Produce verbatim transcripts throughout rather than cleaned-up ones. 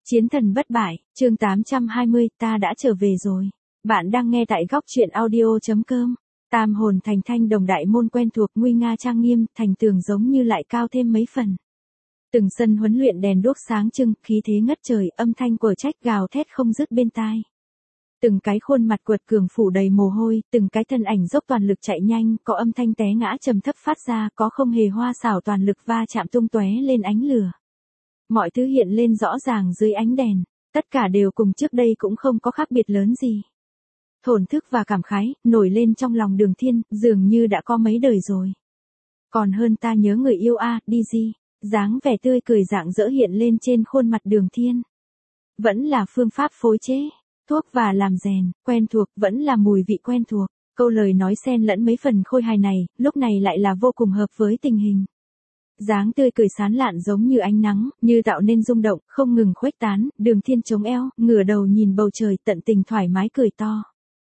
Chiến thần bất bại, chương tám trăm hai mươi, ta đã trở về rồi. Bạn đang nghe tại góc truyện audio.com. Tam hồn thành thanh đồng đại môn quen thuộc, nguy nga trang nghiêm, thành tường giống như lại cao thêm mấy phần. Từng sân huấn luyện đèn đuốc sáng trưng, khí thế ngất trời, âm thanh quở trách gào thét không dứt bên tai. Từng cái khuôn mặt quật cường phủ đầy mồ hôi, từng cái thân ảnh dốc toàn lực chạy nhanh, có âm thanh té ngã trầm thấp phát ra, có không hề hoa xảo toàn lực va chạm tung tóe lên ánh lửa. Mọi thứ hiện lên rõ ràng dưới ánh đèn, tất cả đều cùng trước đây cũng không có khác biệt lớn gì. Thổn thức và cảm khái, nổi lên trong lòng Đường Thiên, dường như đã có mấy đời rồi. Còn hơn ta nhớ người yêu a, đi gì, dáng vẻ tươi cười rạng rỡ hiện lên trên khuôn mặt Đường Thiên. Vẫn là phương pháp phối chế, thuốc và làm rèn, quen thuộc, vẫn là mùi vị quen thuộc. Câu lời nói xen lẫn mấy phần khôi hài này, lúc này lại là vô cùng hợp với tình hình. Dáng tươi cười sán lạn giống như ánh nắng, như tạo nên rung động, không ngừng khuếch tán, Đường Thiên chống eo, ngửa đầu nhìn bầu trời, tận tình thoải mái cười to.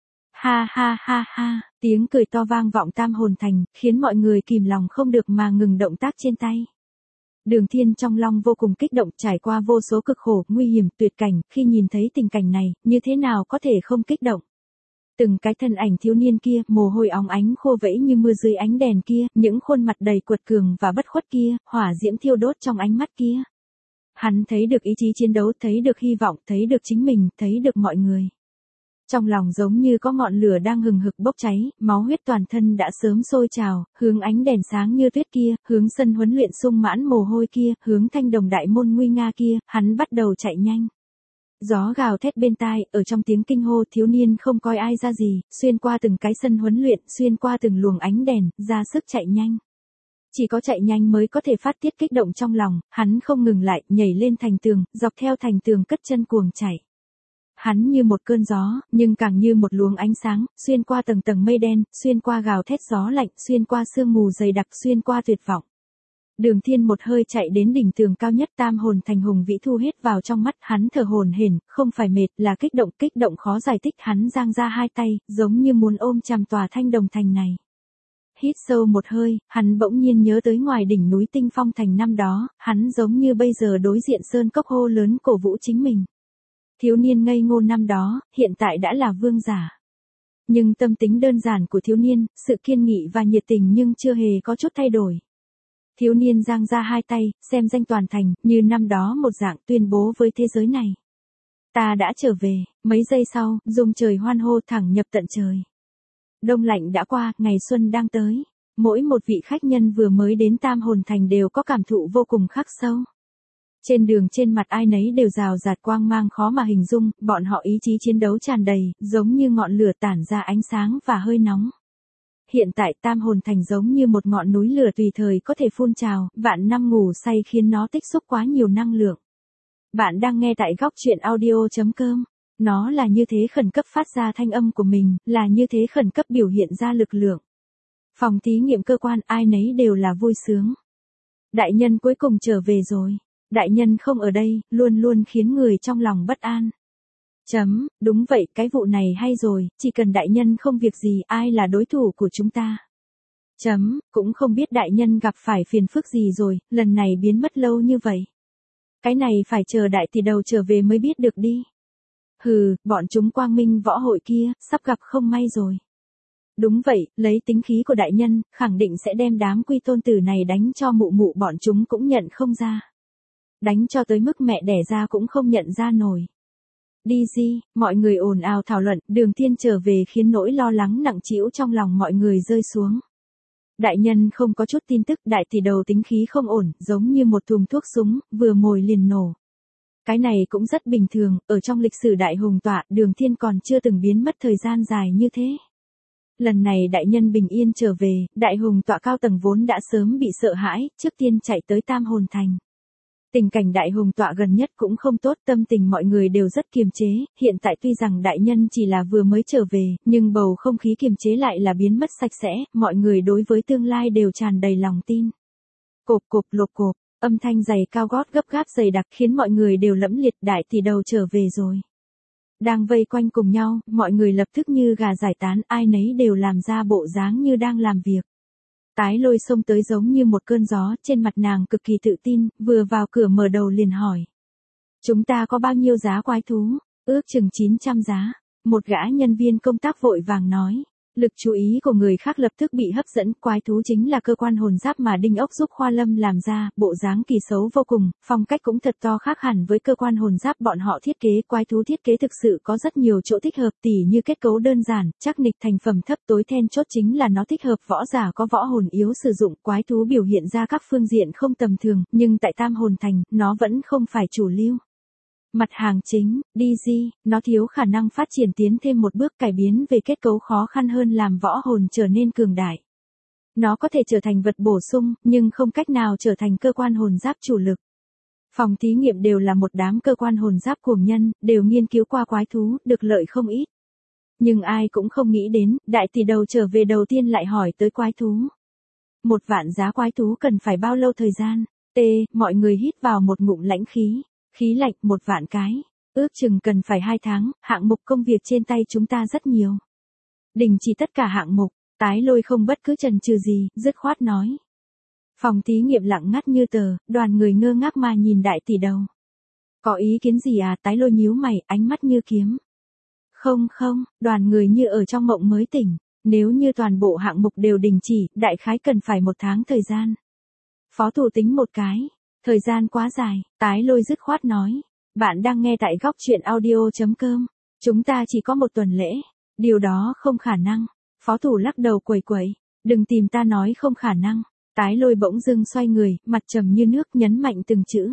Ha ha ha ha, tiếng cười to vang vọng tam hồn thành, khiến mọi người kìm lòng không được mà ngừng động tác trên tay. Đường Thiên trong lòng vô cùng kích động, trải qua vô số cực khổ, nguy hiểm, tuyệt cảnh, khi nhìn thấy tình cảnh này, như thế nào có thể không kích động. Từng cái thân ảnh thiếu niên kia, mồ hôi óng ánh khô vẫy như mưa dưới ánh đèn kia, những khuôn mặt đầy quật cường và bất khuất kia, hỏa diễm thiêu đốt trong ánh mắt kia. Hắn thấy được ý chí chiến đấu, thấy được hy vọng, thấy được chính mình, thấy được mọi người. Trong lòng giống như có ngọn lửa đang hừng hực bốc cháy, máu huyết toàn thân đã sớm sôi trào, hướng ánh đèn sáng như tuyết kia, hướng sân huấn luyện sung mãn mồ hôi kia, hướng thanh đồng đại môn nguy nga kia, hắn bắt đầu chạy nhanh. Gió gào thét bên tai, ở trong tiếng kinh hô thiếu niên không coi ai ra gì, xuyên qua từng cái sân huấn luyện, xuyên qua từng luồng ánh đèn, ra sức chạy nhanh. Chỉ có chạy nhanh mới có thể phát tiết kích động trong lòng, hắn không ngừng lại, nhảy lên thành tường, dọc theo thành tường cất chân cuồng chạy. Hắn như một cơn gió, nhưng càng như một luồng ánh sáng, xuyên qua tầng tầng mây đen, xuyên qua gào thét gió lạnh, xuyên qua sương mù dày đặc, xuyên qua tuyệt vọng. Đường Thiên một hơi chạy đến đỉnh tường cao nhất, tam hồn thành hùng vĩ thu hết vào trong mắt, hắn thở hổn hển, không phải mệt, là kích động, kích động khó giải thích, hắn giang ra hai tay, giống như muốn ôm chằm tòa thanh đồng thành này. Hít sâu một hơi, hắn bỗng nhiên nhớ tới ngoài đỉnh núi Tinh Phong thành năm đó, hắn giống như bây giờ đối diện sơn cốc hô lớn cổ vũ chính mình. Thiếu niên ngây ngô năm đó, hiện tại đã là vương giả. Nhưng tâm tính đơn giản của thiếu niên, sự kiên nghị và nhiệt tình nhưng chưa hề có chút thay đổi. Thiếu niên giang ra hai tay, xem danh toàn thành, như năm đó một dạng tuyên bố với thế giới này. Ta đã trở về, mấy giây sau, rung trời hoan hô thẳng nhập tận trời. Đông lạnh đã qua, ngày xuân đang tới. Mỗi một vị khách nhân vừa mới đến tam hồn thành đều có cảm thụ vô cùng khắc sâu. Trên đường trên mặt ai nấy đều rào rạt quang mang khó mà hình dung, bọn họ ý chí chiến đấu tràn đầy, giống như ngọn lửa tản ra ánh sáng và hơi nóng. Hiện tại tam hồn thành giống như một ngọn núi lửa tùy thời có thể phun trào, vạn năm ngủ say khiến nó tích xúc quá nhiều năng lượng. Bạn đang nghe tại góc truyện audio.com. Nó là như thế khẩn cấp phát ra thanh âm của mình, là như thế khẩn cấp biểu hiện ra lực lượng. Phòng thí nghiệm cơ quan ai nấy đều là vui sướng. Đại nhân cuối cùng trở về rồi. Đại nhân không ở đây, luôn luôn khiến người trong lòng bất an. Chấm, đúng vậy, cái vụ này hay rồi, chỉ cần đại nhân không việc gì, ai là đối thủ của chúng ta. Chấm, cũng không biết đại nhân gặp phải phiền phức gì rồi, lần này biến mất lâu như vậy. Cái này phải chờ đại tỷ đầu trở về mới biết được đi. Hừ, bọn chúng quang minh võ hội kia, sắp gặp không may rồi. Đúng vậy, lấy tính khí của đại nhân, khẳng định sẽ đem đám quy tôn tử này đánh cho mụ mụ bọn chúng cũng nhận không ra. Đánh cho tới mức mẹ đẻ ra cũng không nhận ra nổi. Đi gì, mọi người ồn ào thảo luận, Đường Thiên trở về khiến nỗi lo lắng nặng trĩu trong lòng mọi người rơi xuống. Đại nhân không có chút tin tức, đại tỷ đầu tính khí không ổn, giống như một thùng thuốc súng, vừa mồi liền nổ. Cái này cũng rất bình thường, ở trong lịch sử đại hùng tọa, Đường Thiên còn chưa từng biến mất thời gian dài như thế. Lần này đại nhân bình yên trở về, đại hùng tọa cao tầng vốn đã sớm bị sợ hãi, trước tiên chạy tới tam hồn thành. Tình cảnh đại hùng tọa gần nhất cũng không tốt, tâm tình mọi người đều rất kiềm chế, hiện tại tuy rằng đại nhân chỉ là vừa mới trở về, nhưng bầu không khí kiềm chế lại là biến mất sạch sẽ, mọi người đối với tương lai đều tràn đầy lòng tin. Cộp cộp lộp cộp, âm thanh giày cao gót gấp gáp dày đặc khiến mọi người đều lẫm liệt, đại tỷ đầu trở về rồi. Đang vây quanh cùng nhau, mọi người lập tức như gà giải tán, ai nấy đều làm ra bộ dáng như đang làm việc. Tái Lôi xông tới giống như một cơn gió, trên mặt nàng cực kỳ tự tin, vừa vào cửa mở đầu liền hỏi. Chúng ta có bao nhiêu giá quái thú? Ước chừng chín trăm giá. Một gã nhân viên công tác vội vàng nói. Lực chú ý của người khác lập tức bị hấp dẫn, quái thú chính là cơ quan hồn giáp mà Đinh Ốc giúp Khoa Lâm làm ra, bộ dáng kỳ xấu vô cùng, phong cách cũng thật to khác hẳn với cơ quan hồn giáp bọn họ thiết kế, quái thú thiết kế thực sự có rất nhiều chỗ thích hợp, tỉ như kết cấu đơn giản, chắc nịch thành phẩm thấp, tối then chốt chính là nó thích hợp võ giả có võ hồn yếu sử dụng, quái thú biểu hiện ra các phương diện không tầm thường, nhưng tại Tam Hồn Thành, nó vẫn không phải chủ lưu. Mặt hàng chính, đê giê, nó thiếu khả năng phát triển tiến thêm một bước cải biến về kết cấu khó khăn hơn làm võ hồn trở nên cường đại. Nó có thể trở thành vật bổ sung, nhưng không cách nào trở thành cơ quan hồn giáp chủ lực. Phòng thí nghiệm đều là một đám cơ quan hồn giáp cuồng nhân, đều nghiên cứu qua quái thú, được lợi không ít. Nhưng ai cũng không nghĩ đến, đại tỷ đầu trở về đầu tiên lại hỏi tới quái thú. Một vạn giá quái thú cần phải bao lâu thời gian? T, mọi người hít vào một ngụm lãnh khí. Khí lạnh một vạn cái, ước chừng cần phải hai tháng, hạng mục công việc trên tay chúng ta rất nhiều. Đình chỉ tất cả hạng mục, Tái Lôi không bất cứ chần chừ gì, dứt khoát nói. Phòng thí nghiệm lặng ngắt như tờ, đoàn người ngơ ngác mà nhìn đại tỷ đầu. Có ý kiến gì à? Tái Lôi nhíu mày, ánh mắt như kiếm. Không không, đoàn người như ở trong mộng mới tỉnh, nếu như toàn bộ hạng mục đều đình chỉ, đại khái cần phải một tháng thời gian. Phó thủ tính một cái. Thời gian quá dài, Tái Lôi dứt khoát nói. Bạn đang nghe tại góc chuyện audio.com. Chúng ta chỉ có một tuần lễ. Điều đó không khả năng. Phó thủ lắc đầu quẩy quẩy. Đừng tìm ta nói không khả năng. Tái Lôi bỗng dưng xoay người, mặt trầm như nước nhấn mạnh từng chữ.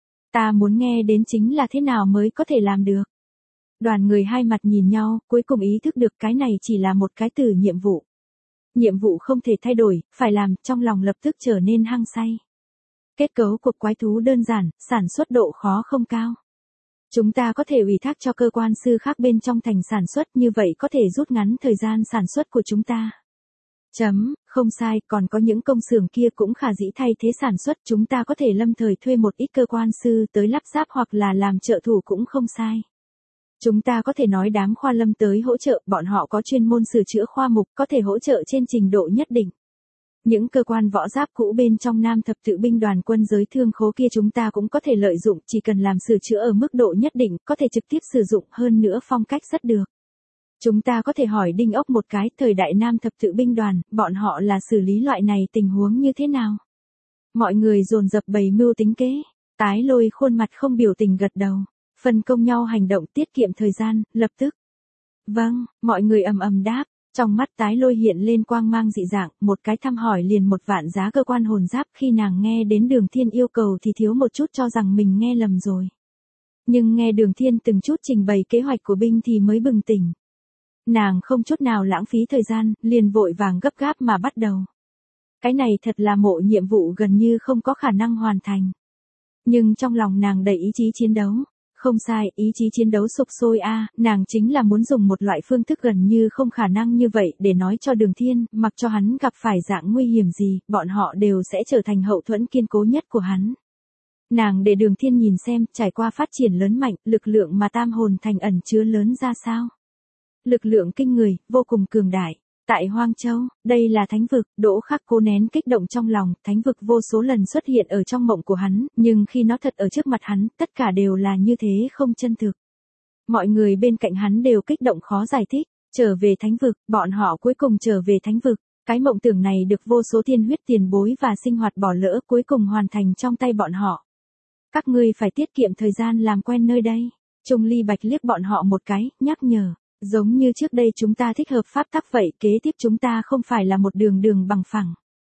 Ta muốn nghe đến chính là thế nào mới có thể làm được. Đoàn người hai mặt nhìn nhau, cuối cùng ý thức được cái này chỉ là một cái từ nhiệm vụ. Nhiệm vụ không thể thay đổi, phải làm, trong lòng lập tức trở nên hăng say. Kết cấu của quái thú đơn giản, sản xuất độ khó không cao. Chúng ta có thể ủy thác cho cơ quan sư khác bên trong thành sản xuất, như vậy có thể rút ngắn thời gian sản xuất của chúng ta. Chấm, không sai, còn có những công xưởng kia cũng khả dĩ thay thế sản xuất, chúng ta có thể lâm thời thuê một ít cơ quan sư tới lắp ráp hoặc là làm trợ thủ cũng không sai. Chúng ta có thể nói đám Khoa Lâm tới hỗ trợ, bọn họ có chuyên môn sửa chữa khoa mục, có thể hỗ trợ trên trình độ nhất định. Những cơ quan võ giáp cũ bên trong Nam Thập Tự binh đoàn quân giới thương khố kia chúng ta cũng có thể lợi dụng, chỉ cần làm sửa chữa ở mức độ nhất định, có thể trực tiếp sử dụng, hơn nữa phong cách rất được. Chúng ta có thể hỏi Đinh Ốc một cái, thời đại Nam Thập Tự binh đoàn, bọn họ là xử lý loại này tình huống như thế nào? Mọi người dồn dập bày mưu tính kế, Tái Lôi khuôn mặt không biểu tình gật đầu, phân công nhau hành động tiết kiệm thời gian, lập tức. Vâng, mọi người ầm ầm đáp. Trong mắt Tái Lôi hiện lên quang mang dị dạng, một cái thăm hỏi liền một vạn giá cơ quan hồn giáp, khi nàng nghe đến Đường Thiên yêu cầu thì thiếu một chút cho rằng mình nghe lầm rồi. Nhưng nghe Đường Thiên từng chút trình bày kế hoạch của binh thì mới bừng tỉnh. Nàng không chút nào lãng phí thời gian, liền vội vàng gấp gáp mà bắt đầu. Cái này thật là mộ nhiệm vụ gần như không có khả năng hoàn thành. Nhưng trong lòng nàng đầy ý chí chiến đấu. Không sai, ý chí chiến đấu sục sôi a, à, nàng chính là muốn dùng một loại phương thức gần như không khả năng như vậy để nói cho Đường Thiên, mặc cho hắn gặp phải dạng nguy hiểm gì, bọn họ đều sẽ trở thành hậu thuẫn kiên cố nhất của hắn. Nàng để Đường Thiên nhìn xem, trải qua phát triển lớn mạnh, lực lượng mà Tam Hồn Thành ẩn chứa lớn ra sao. Lực lượng kinh người, vô cùng cường đại. Tại Hoang Châu, đây là thánh vực, Đỗ Khắc cố nén kích động trong lòng, thánh vực vô số lần xuất hiện ở trong mộng của hắn, nhưng khi nó thật ở trước mặt hắn, tất cả đều là như thế không chân thực. Mọi người bên cạnh hắn đều kích động khó giải thích, trở về thánh vực, bọn họ cuối cùng trở về thánh vực, cái mộng tưởng này được vô số tiên huyết tiền bối và sinh hoạt bỏ lỡ cuối cùng hoàn thành trong tay bọn họ. Các ngươi phải tiết kiệm thời gian làm quen nơi đây. Trung Ly Bạch liếc bọn họ một cái, nhắc nhở. Giống như trước đây chúng ta thích hợp pháp tắc vậy, kế tiếp chúng ta không phải là một đường đường bằng phẳng.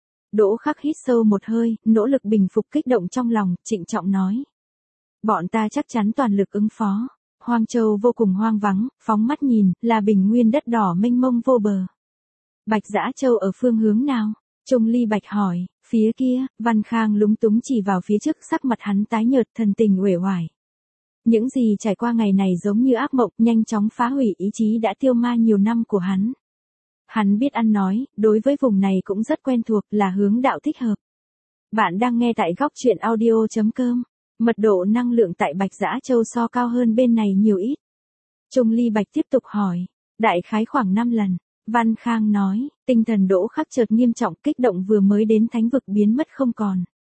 Đỗ Khắc hít sâu một hơi, nỗ lực bình phục kích động trong lòng, trịnh trọng nói. Bọn ta chắc chắn toàn lực ứng phó. Hoang Châu vô cùng hoang vắng, phóng mắt nhìn, là bình nguyên đất đỏ mênh mông vô bờ. Bạch Dã Châu ở phương hướng nào? Trung Ly Bạch hỏi, phía kia, Văn Khang lúng túng chỉ vào phía trước, sắc mặt hắn tái nhợt, thần tình uể oải. Những gì trải qua ngày này giống như ác mộng, nhanh chóng phá hủy ý chí đã tiêu ma nhiều năm của hắn. Hắn biết ăn nói, đối với vùng này cũng rất quen thuộc, là hướng đạo thích hợp. Bạn đang nghe tại góc chuyện audio.com. Mật độ năng lượng tại Bạch Dã Châu so cao hơn bên này nhiều ít. Trung Ly Bạch tiếp tục hỏi. Đại khái khoảng năm lần. Văn Khang nói, tinh thần Đỗ Khắc chợt nghiêm trọng, kích động vừa mới đến thánh vực biến mất không còn.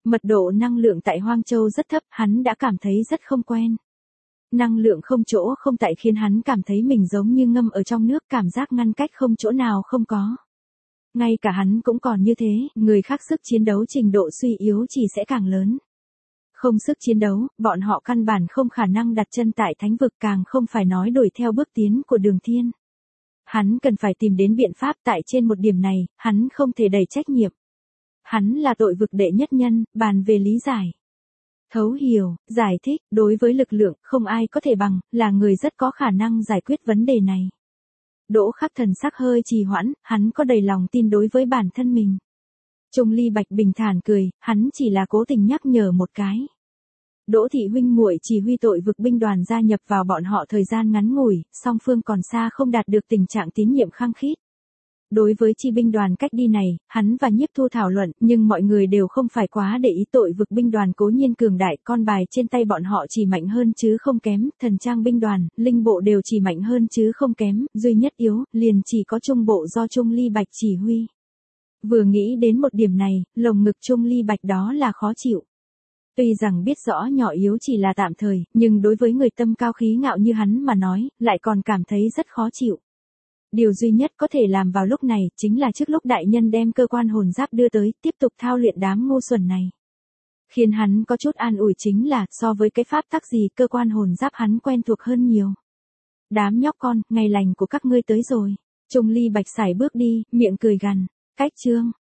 Mật độ năng lượng tại Hoang Châu rất thấp, hắn đã cảm thấy rất không quen. Năng lượng không chỗ không tại khiến hắn cảm thấy mình giống như ngâm ở trong nước, cảm giác ngăn cách không chỗ nào không có. Ngay cả hắn cũng còn như thế, người khác sức chiến đấu trình độ suy yếu chỉ sẽ càng lớn. Không sức chiến đấu, bọn họ căn bản không khả năng đặt chân tại thánh vực, càng không phải nói đuổi theo bước tiến của Đường Thiên. Hắn cần phải tìm đến biện pháp, tại trên một điểm này, hắn không thể đẩy trách nhiệm. Hắn là tội vực đệ nhất nhân, bàn về lý giải. Thấu hiểu, giải thích, đối với lực lượng, không ai có thể bằng, là người rất có khả năng giải quyết vấn đề này. Đỗ Khắc thần sắc hơi trì hoãn, hắn có đầy lòng tin đối với bản thân mình. Trung Ly Bạch bình thản cười, hắn chỉ là cố tình nhắc nhở một cái. Đỗ thị huynh muội chỉ huy tội vực binh đoàn gia nhập vào bọn họ thời gian ngắn ngủi, song phương còn xa không đạt được tình trạng tín nhiệm khăng khít. Đối với chi binh đoàn cách đi này, hắn và Nhiếp Thu thảo luận, nhưng mọi người đều không phải quá để ý. Tội vực binh đoàn cố nhiên cường đại, con bài trên tay bọn họ chỉ mạnh hơn chứ không kém, thần trang binh đoàn, linh bộ đều chỉ mạnh hơn chứ không kém, duy nhất yếu, liền chỉ có trung bộ do Trung Ly Bạch chỉ huy. Vừa nghĩ đến một điểm này, lồng ngực Trung Ly Bạch đó là khó chịu. Tuy rằng biết rõ nhỏ yếu chỉ là tạm thời, nhưng đối với người tâm cao khí ngạo như hắn mà nói, lại còn cảm thấy rất khó chịu. Điều duy nhất có thể làm vào lúc này, chính là trước lúc đại nhân đem cơ quan hồn giáp đưa tới, tiếp tục thao luyện đám ngu xuẩn này. Khiến hắn có chút an ủi chính là, so với cái pháp tắc gì, cơ quan hồn giáp hắn quen thuộc hơn nhiều. Đám nhóc con, ngày lành của các ngươi tới rồi. Trung Ly Bạch sải bước đi, miệng cười gằn. Cách chương.